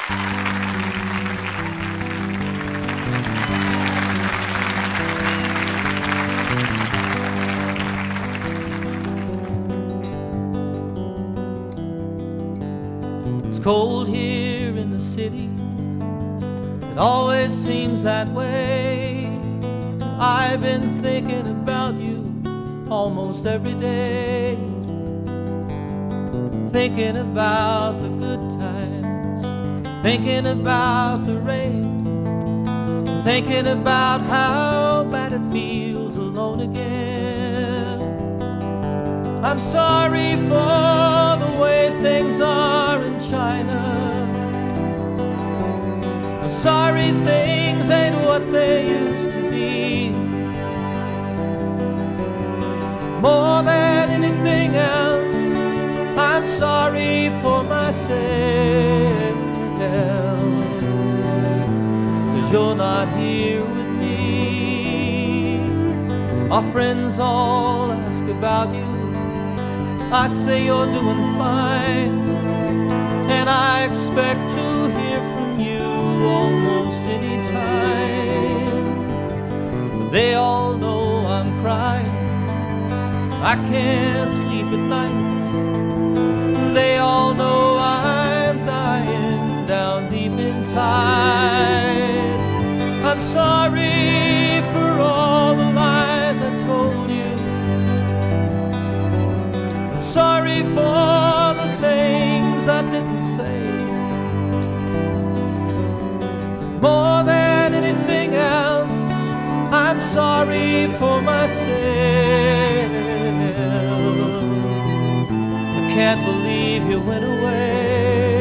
It's cold here in the city, it always seems that way. I've been thinking about you almost every day, thinking about the good times, thinking about the rain, thinking about how bad it feels alone again. I'm sorry for the way things are in China. I'm sorry things ain't what they used to be. More than anything else, I'm sorry for myself, 'cause you're not here with me. Our friends all ask about you. I say you're doing fine, and I expect to hear from you almost any time. They all know I'm crying, I can't sleep at night. They all know I'm dying down deep inside. I'm sorry for all the lies I told you. I'm sorry for the things I didn't say. More than anything else, I'm sorry for myself. I can't believe you went away.